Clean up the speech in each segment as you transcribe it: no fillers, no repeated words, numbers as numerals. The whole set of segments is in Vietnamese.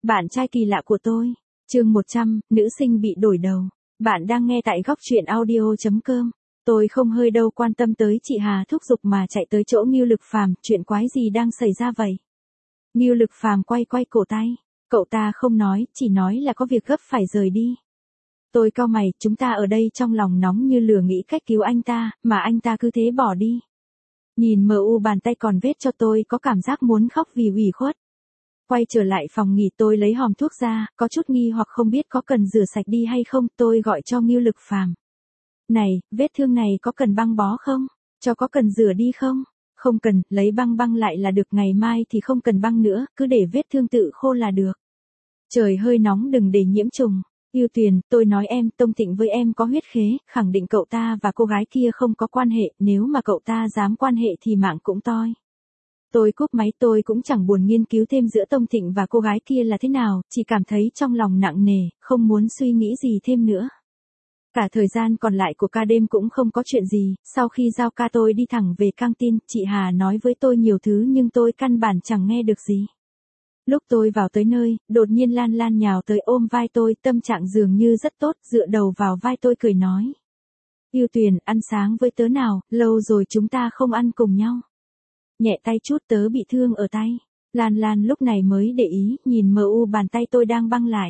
Bạn trai kỳ lạ của tôi. Chương 100, nữ sinh bị đổi đầu. Bạn đang nghe tại góc truyện audio.com. Tôi không hơi đâu quan tâm tới chị Hà thúc giục mà chạy tới chỗ Ngưu Lực Phàm, chuyện quái gì đang xảy ra vậy? Ngưu Lực Phàm quay cổ tay. Cậu ta không nói, chỉ nói là có việc gấp phải rời đi. Tôi cau mày, chúng ta ở đây trong lòng nóng như lửa nghĩ cách cứu anh ta, mà anh ta cứ thế bỏ đi. Nhìn mờ u bàn tay còn vết cho tôi có cảm giác muốn khóc vì ủy khuất. Quay trở lại phòng nghỉ tôi lấy hòm thuốc ra, có chút nghi hoặc không biết có cần rửa sạch đi hay không, tôi gọi cho Ngưu Lực Phàm. Này, vết thương này có cần băng bó không? Có cần rửa đi không? Không cần, lấy băng lại là được, ngày mai thì không cần băng nữa, cứ để vết thương tự khô là được. Trời hơi nóng đừng để nhiễm trùng. Yêu Tuyền, tôi nói em, Tông Thịnh với em có huyết khế, khẳng định cậu ta và cô gái kia không có quan hệ, nếu mà cậu ta dám quan hệ thì mạng cũng toi. Tôi cúp máy, tôi cũng chẳng buồn nghiên cứu thêm giữa Tông Thịnh và cô gái kia là thế nào, chỉ cảm thấy trong lòng nặng nề, không muốn suy nghĩ gì thêm nữa. Cả thời gian còn lại của ca đêm cũng không có chuyện gì, sau khi giao ca tôi đi thẳng về căng tin, chị Hà nói với tôi nhiều thứ nhưng tôi căn bản chẳng nghe được gì. Lúc tôi vào tới nơi, đột nhiên Lan Lan nhào tới ôm vai tôi, tâm trạng dường như rất tốt, dựa đầu vào vai tôi cười nói. Yêu Tuyền, ăn sáng với tớ nào, lâu rồi chúng ta không ăn cùng nhau. Nhẹ tay chút, tớ bị thương ở tay. Lan Lan lúc này mới để ý, nhìn mờ u bàn tay tôi đang băng lại.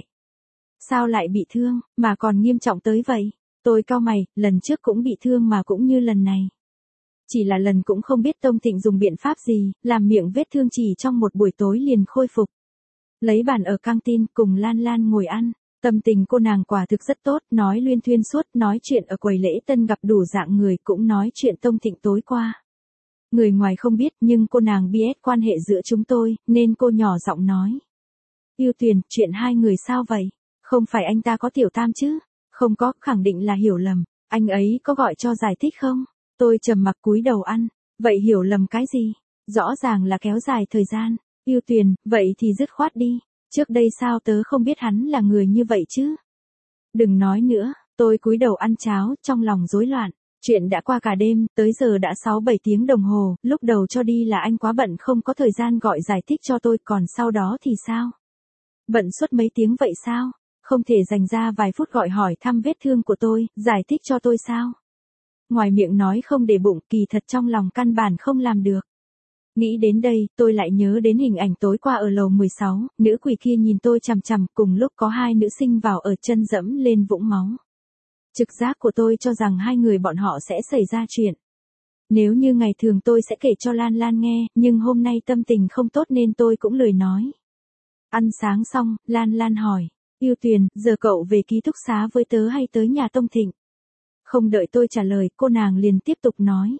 Sao lại bị thương, mà còn nghiêm trọng tới vậy? Tôi cau mày, lần trước cũng bị thương mà cũng như lần này. Chỉ là lần cũng không biết Tông Thịnh dùng biện pháp gì, làm miệng vết thương chỉ trong một buổi tối liền khôi phục. Lấy bàn ở căng tin, cùng Lan Lan ngồi ăn. Tâm tình cô nàng quả thực rất tốt, nói luyên thuyên suốt, nói chuyện ở quầy lễ tân gặp đủ dạng người, cũng nói chuyện Tông Thịnh tối qua. Người ngoài không biết nhưng cô nàng biết quan hệ giữa chúng tôi, nên cô nhỏ giọng nói. Yêu Tuyền, chuyện hai người sao vậy? Không phải anh ta có tiểu tam chứ? Không có, khẳng định là hiểu lầm. Anh ấy có gọi cho giải thích không? Tôi trầm mặc cúi đầu ăn. Vậy hiểu lầm cái gì? Rõ ràng là kéo dài thời gian. Yêu Tuyền, vậy thì dứt khoát đi. Trước đây sao tớ không biết hắn là người như vậy chứ? Đừng nói nữa, tôi cúi đầu ăn cháo, trong lòng rối loạn. Chuyện đã qua cả đêm, tới giờ đã 6-7 tiếng đồng hồ, lúc đầu cho đi là anh quá bận không có thời gian gọi giải thích cho tôi, còn sau đó thì sao? Bận suốt mấy tiếng vậy sao? Không thể dành ra vài phút gọi hỏi thăm vết thương của tôi, giải thích cho tôi sao? Ngoài miệng nói không để bụng, kỳ thật trong lòng căn bản không làm được. Nghĩ đến đây, tôi lại nhớ đến hình ảnh tối qua ở lầu 16, nữ quỷ kia nhìn tôi chằm chằm, cùng lúc có hai nữ sinh vào ở chân dẫm lên vũng máu. Trực giác của tôi cho rằng hai người bọn họ sẽ xảy ra chuyện. Nếu như ngày thường tôi sẽ kể cho Lan Lan nghe, nhưng hôm nay tâm tình không tốt nên tôi cũng lười nói. Ăn sáng xong, Lan Lan hỏi. Yêu Tuyền, giờ cậu về ký túc xá với tớ hay tới nhà Tông Thịnh? Không đợi tôi trả lời, cô nàng liền tiếp tục nói.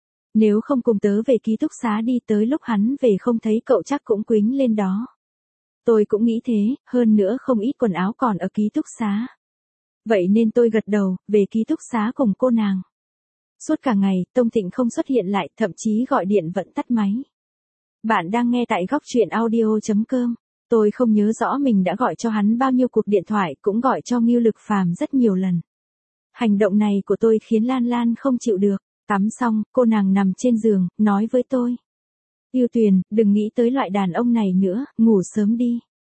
Nếu không cùng tớ về ký túc xá đi, tới lúc hắn về không thấy cậu chắc cũng quýnh lên đó. Tôi cũng nghĩ thế, hơn nữa không ít quần áo còn ở ký túc xá. Vậy nên tôi gật đầu, về ký túc xá cùng cô nàng. Suốt cả ngày, Tông Thịnh không xuất hiện lại, thậm chí gọi điện vẫn tắt máy. Bạn đang nghe tại góc truyện audio.com. Tôi không nhớ rõ mình đã gọi cho hắn bao nhiêu cuộc điện thoại, cũng gọi cho Ngưu Lực Phàm rất nhiều lần. Hành động này của tôi khiến Lan Lan không chịu được. Tắm xong, cô nàng nằm trên giường, nói với tôi. Yêu Tuyền, đừng nghĩ tới loại đàn ông này nữa, ngủ sớm đi.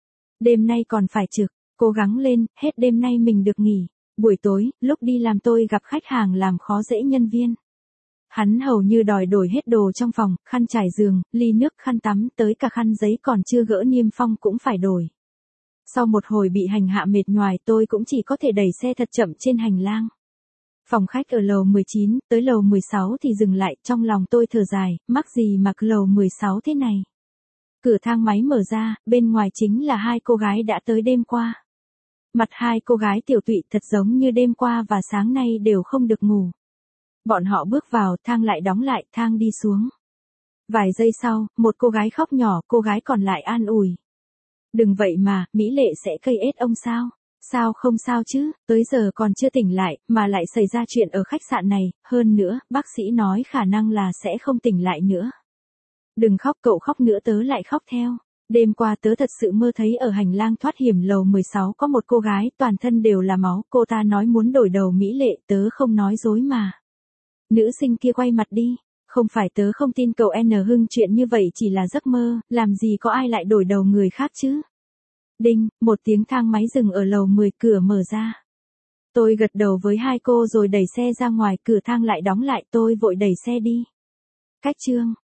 Đêm nay còn phải trực, cố gắng lên, hết đêm nay mình được nghỉ. Buổi tối, lúc đi làm tôi gặp khách hàng làm khó dễ nhân viên. Hắn hầu như đòi đổi hết đồ trong phòng, khăn trải giường, ly nước, khăn tắm, tới cả khăn giấy còn chưa gỡ niêm phong cũng phải đổi. Sau một hồi bị hành hạ mệt nhoài, tôi cũng chỉ có thể đẩy xe thật chậm trên hành lang. Phòng khách ở lầu 19, tới lầu 16 thì dừng lại, trong lòng tôi thở dài, mắc gì mà cứ lầu 16 thế này. Cửa thang máy mở ra, bên ngoài chính là hai cô gái đã tới đêm qua. Mặt hai cô gái tiểu tụy thật giống như đêm qua và sáng nay đều không được ngủ. Bọn họ bước vào, thang lại đóng lại, thang đi xuống. Vài giây sau, một cô gái khóc nhỏ, cô gái còn lại an ủi. Đừng vậy mà, Mỹ Lệ sẽ cây ết ông sao? Sao không sao chứ, tới giờ còn chưa tỉnh lại, mà lại xảy ra chuyện ở khách sạn này, hơn nữa, bác sĩ nói khả năng là sẽ không tỉnh lại nữa. Đừng khóc, cậu khóc nữa tớ lại khóc theo. Đêm qua tớ thật sự mơ thấy ở hành lang thoát hiểm lầu 16 có một cô gái toàn thân đều là máu, cô ta nói muốn đổi đầu Mỹ Lệ, tớ không nói dối mà. Nữ sinh kia quay mặt đi, không phải tớ không tin cậu N Hưng, chuyện như vậy chỉ là giấc mơ, làm gì có ai lại đổi đầu người khác chứ. Đinh, một tiếng thang máy dừng ở lầu 10, cửa mở ra. Tôi gật đầu với hai cô rồi đẩy xe ra ngoài, cửa thang lại đóng lại, tôi vội đẩy xe đi. Cách chương